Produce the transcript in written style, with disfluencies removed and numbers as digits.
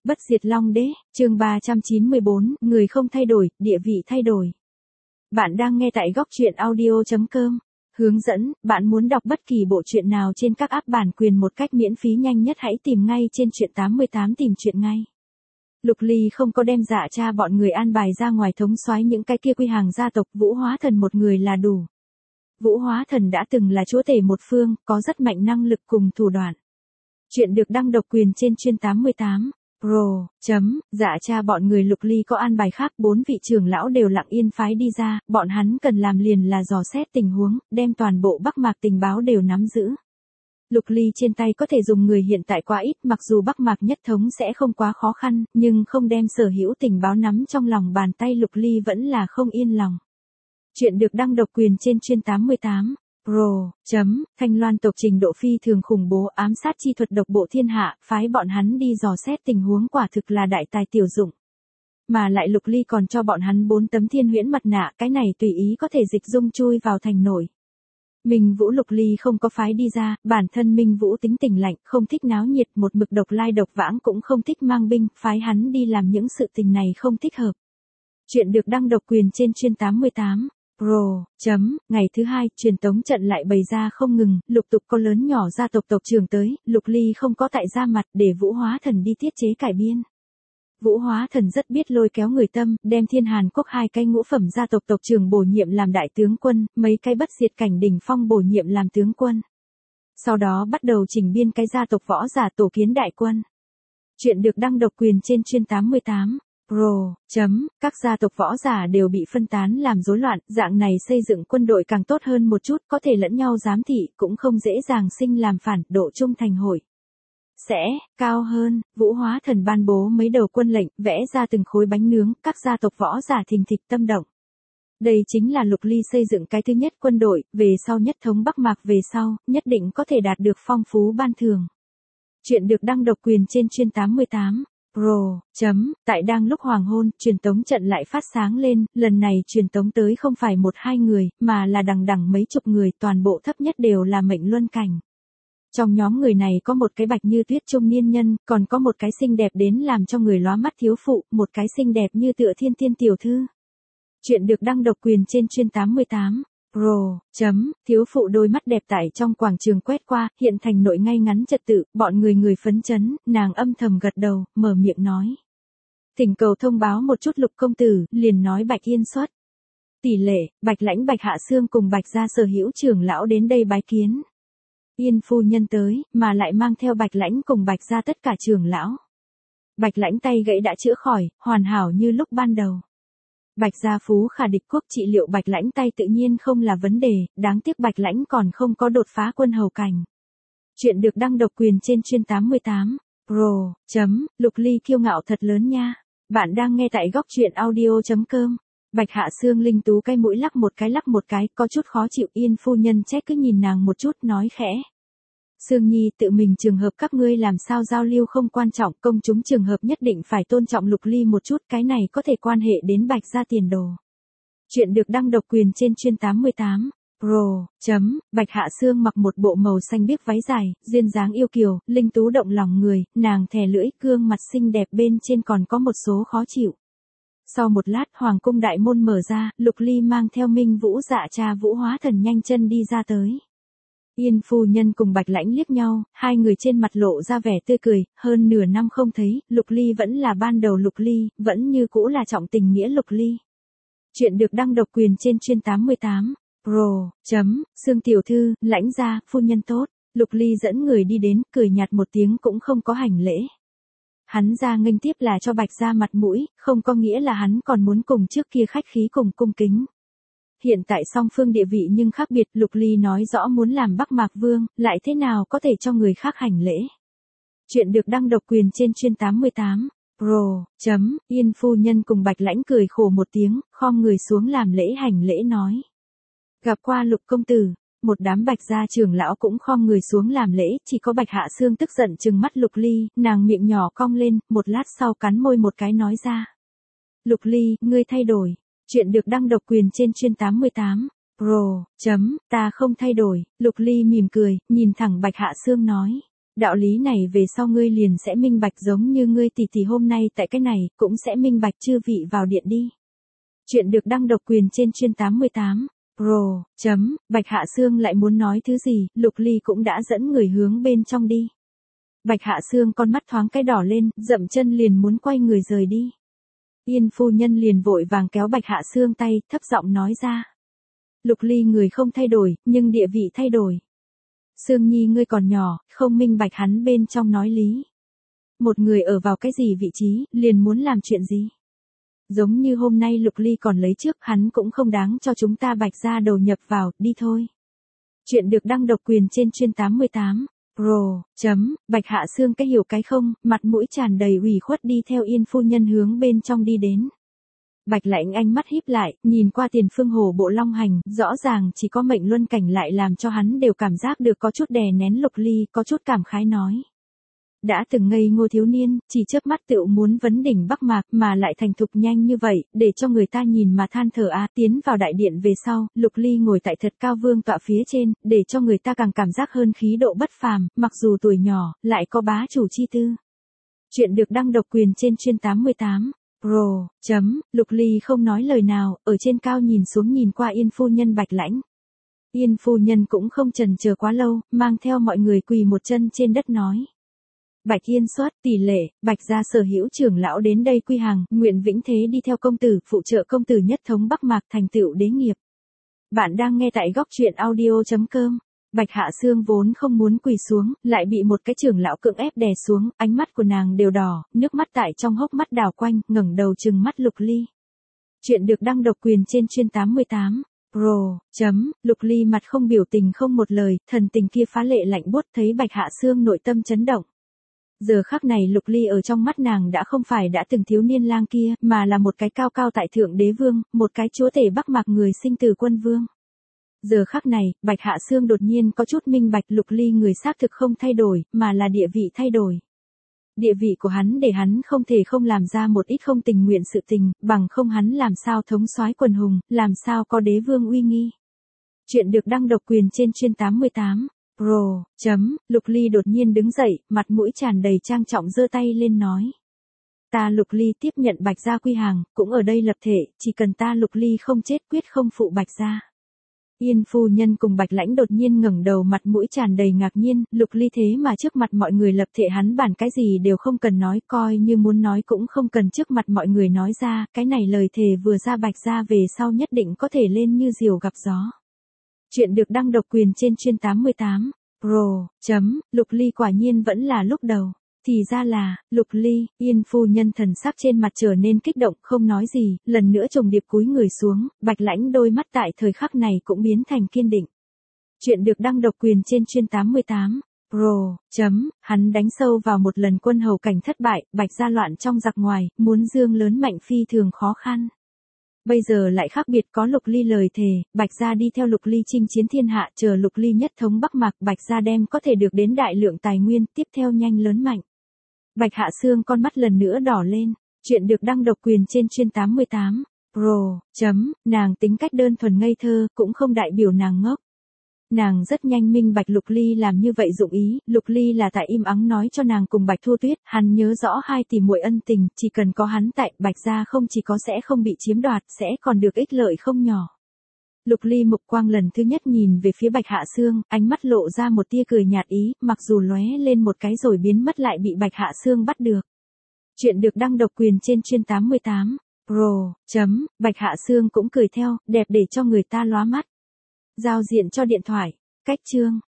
Bất diệt Long Đế, chương 394, người không thay đổi, địa vị thay đổi. Bạn đang nghe tại góc truyện audio.com. Hướng dẫn, bạn muốn đọc bất kỳ bộ truyện nào trên các app bản quyền một cách miễn phí nhanh nhất hãy tìm ngay trên truyện 88 tìm truyện ngay. Lục Ly không có đem Dạ Cha bọn người an bài ra ngoài thống soái những cái kia quy hàng gia tộc, Vũ Hóa Thần một người là đủ. Vũ Hóa Thần đã từng là chúa tể một phương, có rất mạnh năng lực cùng thủ đoạn. Chuyện được đăng độc quyền trên chuyên 88. Pro. Dạ Cha bọn người Lục Ly có an bài khác, 4 vị trưởng lão đều lặng yên phái đi ra, bọn hắn cần làm liền là dò xét tình huống, đem toàn bộ Bắc Mạc tình báo đều nắm giữ. Lục Ly trên tay có thể dùng người hiện tại quá ít, mặc dù Bắc Mạc nhất thống sẽ không quá khó khăn, nhưng không đem sở hữu tình báo nắm trong lòng bàn tay Lục Ly vẫn là không yên lòng. Chuyện được đăng độc quyền trên chuyên 88. Pro. Thanh Loan tộc trình độ phi thường khủng bố, ám sát chi thuật độc bộ thiên hạ, phái bọn hắn đi dò xét tình huống quả thực là đại tài tiểu dụng. Mà lại Lục Ly còn cho bọn hắn 4 tấm thiên huyễn mặt nạ, cái này tùy ý có thể dịch dung chui vào thành nổi. Minh Vũ Lục Ly không có phái đi ra, bản thân Minh Vũ tính tình lạnh, không thích náo nhiệt, một mực độc lai độc vãng cũng không thích mang binh, phái hắn đi làm những sự tình này không thích hợp. Chuyện được đăng độc quyền trên chuyên 88. Pro. Ngày thứ 2, truyền tống trận lại bày ra không ngừng, lục tục có lớn nhỏ gia tộc tộc trưởng tới, Lục Ly không có tại ra mặt để Vũ Hóa Thần đi tiết chế cải biên. Vũ Hóa Thần rất biết lôi kéo người tâm, đem Thiên Hàn Quốc 2 cái ngũ phẩm gia tộc tộc trưởng bổ nhiệm làm đại tướng quân, mấy cái bất diệt cảnh đỉnh phong bổ nhiệm làm tướng quân. Sau đó bắt đầu chỉnh biên cái gia tộc võ giả tổ kiến đại quân. Chuyện được đăng độc quyền trên chuyên 88. Pro. Các gia tộc võ giả đều bị phân tán làm rối loạn, dạng này xây dựng quân đội càng tốt hơn một chút, có thể lẫn nhau giám thị, cũng không dễ dàng sinh làm phản, độ trung thành hội sẽ cao hơn. Vũ Hóa Thần ban bố mấy đầu quân lệnh, vẽ ra từng khối bánh nướng, các gia tộc võ giả thình thịch tâm động. Đây chính là Lục Ly xây dựng cái thứ nhất quân đội, về sau nhất thống Bắc Mạc về sau, nhất định có thể đạt được phong phú ban thưởng. Chuyện được đăng độc quyền trên chuyên 88. Pro. Tại đang lúc hoàng hôn, truyền tống trận lại phát sáng lên, lần này truyền tống tới không phải 1-2 người, mà là đằng đằng mấy chục người, toàn bộ thấp nhất đều là mệnh luân cảnh. Trong nhóm người này có một cái bạch như tuyết trung niên nhân, còn có một cái xinh đẹp đến làm cho người lóa mắt thiếu phụ, một cái xinh đẹp như tựa thiên tiên tiểu thư. Chuyện được đăng độc quyền trên chuyên 88. Pro. Thiếu phụ đôi mắt đẹp tại trong quảng trường quét qua, hiện thành nội ngay ngắn trật tự, bọn người phấn chấn, nàng âm thầm gật đầu, mở miệng nói. Thỉnh cầu thông báo một chút Lục công tử, liền nói Bạch Yên xuất. Tỷ lệ, Bạch Lãnh Bạch Hạ Sương cùng Bạch gia sở hữu trưởng lão đến đây bái kiến. Yên phu nhân tới, mà lại mang theo Bạch Lãnh cùng Bạch gia tất cả trưởng lão. Bạch Lãnh tay gãy đã chữa khỏi, hoàn hảo như lúc ban đầu. Bạch gia phú khả địch quốc, trị liệu Bạch Lãnh tay tự nhiên không là vấn đề, đáng tiếc Bạch Lãnh còn không có đột phá quân hầu cảnh. Chuyện được đăng độc quyền trên chuyên 88. Pro. Lục Ly kiêu ngạo thật lớn nha. Bạn đang nghe tại góc truyện audio.com. Bạch Hạ Sương linh tú cái mũi lắc một cái, có chút khó chịu. Yên phu nhân trách cứ nhìn nàng một chút, nói khẽ. Sương Nhi, tự mình trường hợp các ngươi làm sao giao lưu không quan trọng, công chúng trường hợp nhất định phải tôn trọng Lục Ly một chút, cái này có thể quan hệ đến Bạch gia tiền đồ. Chuyện được đăng độc quyền trên chuyên 88. Pro. Bạch Hạ Sương mặc một bộ màu xanh biếc váy dài, duyên dáng yêu kiều, linh tú động lòng người, nàng thè lưỡi, gương mặt xinh đẹp bên trên còn có một số khó chịu. Sau một lát, hoàng cung đại môn mở ra, Lục Ly mang theo Minh Vũ Dạ Cha Vũ Hóa Thần nhanh chân đi ra tới. Yên phu nhân cùng Bạch Lãnh liếc nhau, hai người trên mặt lộ ra vẻ tươi cười, hơn nửa năm không thấy, Lục Ly vẫn là ban đầu Lục Ly, vẫn như cũ là trọng tình nghĩa Lục Ly. Chuyện được đăng độc quyền trên chuyên 88. Pro. Sương tiểu thư, Lãnh gia, phu nhân tốt. Lục Ly dẫn người đi đến, cười nhạt một tiếng cũng không có hành lễ. Hắn ra nghênh tiếp là cho Bạch gia mặt mũi, không có nghĩa là hắn còn muốn cùng trước kia khách khí cùng cung kính. Hiện tại song phương địa vị nhưng khác biệt, Lục Ly nói rõ muốn làm Bắc Mạc Vương, lại thế nào có thể cho người khác hành lễ. Chuyện được đăng độc quyền trên chuyên 88. Pro. Yên phu nhân cùng Bạch Lãnh cười khổ một tiếng, khom người xuống làm lễ hành lễ nói. Gặp qua Lục công tử. Một đám Bạch gia trưởng lão cũng khom người xuống làm lễ, chỉ có Bạch Hạ Sương tức giận trừng mắt Lục Ly, nàng miệng nhỏ cong lên, một lát sau cắn môi một cái nói ra. Lục Ly, ngươi thay đổi. Chuyện được đăng độc quyền trên chuyên 88. Pro. Ta không thay đổi. Lục Ly mỉm cười, nhìn thẳng Bạch Hạ Sương nói. Đạo lý này về sau ngươi liền sẽ minh bạch giống như ngươi tỷ tỷ hôm nay tại cái này, cũng sẽ minh bạch chư vị vào điện đi. Chuyện được đăng độc quyền trên chuyên 88. Pro. Bạch Hạ Sương lại muốn nói thứ gì, Lục Ly cũng đã dẫn người hướng bên trong đi. Bạch Hạ Sương con mắt thoáng cái đỏ lên, dậm chân liền muốn quay người rời đi. Yên phu nhân liền vội vàng kéo Bạch Hạ Sương tay, thấp giọng nói ra. Lục Ly người không thay đổi, nhưng địa vị thay đổi. Sương Nhi ngươi còn nhỏ, không minh bạch hắn bên trong nói lý. Một người ở vào cái gì vị trí, liền muốn làm chuyện gì. Giống như hôm nay Lục Ly còn lấy trước, hắn cũng không đáng cho chúng ta Bạch gia đầu nhập vào, đi thôi. Chuyện được đăng độc quyền trên chuyên 88. Pro. Bạch Hạ Sương cái hiểu cái không, mặt mũi tràn đầy ủy khuất đi theo Yên phu nhân hướng bên trong đi đến. Bạch Lãnh ánh mắt híp lại, nhìn qua Tiền Phương Hồ bộ long hành, rõ ràng chỉ có mệnh luân cảnh lại làm cho hắn đều cảm giác được có chút đè nén Lục Ly, có chút cảm khái nói. Đã từng ngây ngô thiếu niên, chỉ chớp mắt tựu muốn vấn đỉnh Bắc Mạc mà lại thành thục nhanh như vậy, để cho người ta nhìn mà than thở tiến vào đại điện về sau, Lục Ly ngồi tại thật cao vương tọa phía trên, để cho người ta càng cảm giác hơn khí độ bất phàm, mặc dù tuổi nhỏ, lại có bá chủ chi tư. Chuyện được đăng độc quyền trên chuyên 88. Pro. Lục Ly không nói lời nào, ở trên cao nhìn xuống nhìn qua Yên phu nhân Bạch Lãnh. Yên phu nhân cũng không chần chờ quá lâu, mang theo mọi người quỳ một chân trên đất nói. Bạch Yên xuất, tỷ lệ, Bạch gia sở hữu trưởng lão đến đây quy hàng, nguyện vĩnh thế đi theo công tử, phụ trợ công tử nhất thống Bắc Mạc thành tựu đế nghiệp. Bạn đang nghe tại góc truyện audio.com. Bạch Hạ Sương vốn không muốn quỳ xuống, lại bị một cái trưởng lão cưỡng ép đè xuống, ánh mắt của nàng đều đỏ, nước mắt tại trong hốc mắt đảo quanh, ngẩng đầu trừng mắt Lục Ly. Chuyện được đăng độc quyền trên chuyên 88. Pro. Lục Ly mặt không biểu tình không một lời, thần tình kia phá lệ lạnh buốt, thấy Bạch Hạ Sương nội tâm chấn động. Giờ khắc này Lục Ly ở trong mắt nàng đã không phải đã từng thiếu niên lang kia, mà là một cái cao cao tại thượng đế vương, một cái chúa tể Bắc Mạc người sinh từ quân vương. Giờ khắc này, Bạch Hạ Sương đột nhiên có chút minh bạch Lục Ly người xác thực không thay đổi, mà là địa vị thay đổi. Địa vị của hắn để hắn không thể không làm ra một ít không tình nguyện sự tình, bằng không hắn làm sao thống soái quần hùng, làm sao có đế vương uy nghi. Chuyện được đăng độc quyền trên chuyên 88. Pro. Lục Ly đột nhiên đứng dậy, mặt mũi tràn đầy trang trọng giơ tay lên nói. Ta Lục Ly tiếp nhận Bạch gia quy hàng, cũng ở đây lập thể, chỉ cần ta Lục Ly không chết quyết không phụ Bạch gia. Yên phu nhân cùng Bạch Lãnh đột nhiên ngẩng đầu mặt mũi tràn đầy ngạc nhiên, Lục Ly thế mà trước mặt mọi người lập thể hắn bản cái gì đều không cần nói, coi như muốn nói cũng không cần trước mặt mọi người nói ra, cái này lời thề vừa ra Bạch gia về sau nhất định có thể lên như diều gặp gió. Chuyện được đăng độc quyền trên chuyên 88. Pro. Lục Ly quả nhiên vẫn là lúc đầu. Thì ra là, Lục Ly, Yên phu nhân thần sắc trên mặt trở nên kích động, không nói gì, lần nữa trùng điệp cúi người xuống, Bạch Lãnh đôi mắt tại thời khắc này cũng biến thành kiên định. Chuyện được đăng độc quyền trên chuyên 88. Pro. Hắn đánh sâu vào một lần quân hầu cảnh thất bại, Bạch gia loạn trong giặc ngoài, muốn dương lớn mạnh phi thường khó khăn. Bây giờ lại khác biệt có Lục Ly lời thề, Bạch gia đi theo Lục Ly chinh chiến thiên hạ, chờ Lục Ly nhất thống Bắc Mạc, Bạch gia đem có thể được đến đại lượng tài nguyên, tiếp theo nhanh lớn mạnh. Bạch Hạ Sương con mắt lần nữa đỏ lên. Chuyện được đăng độc quyền trên chuyên 88. Pro. Nàng tính cách đơn thuần ngây thơ, cũng không đại biểu nàng ngốc. Nàng rất nhanh minh bạch Lục Ly làm như vậy dụng ý, Lục Ly là tại im ắng nói cho nàng cùng Bạch Thu Tuyết, hắn nhớ rõ hai tỷ muội ân tình, chỉ cần có hắn tại, Bạch gia không chỉ có sẽ không bị chiếm đoạt, sẽ còn được ích lợi không nhỏ. Lục Ly mục quang lần thứ nhất nhìn về phía Bạch Hạ Sương, ánh mắt lộ ra một tia cười nhạt ý, mặc dù lóe lên một cái rồi biến mất lại bị Bạch Hạ Sương bắt được. Chuyện được đăng độc quyền trên chuyên 88. Pro. Bạch Hạ Sương cũng cười theo, đẹp để cho người ta lóa mắt. Giao diện cho điện thoại. Cách chương.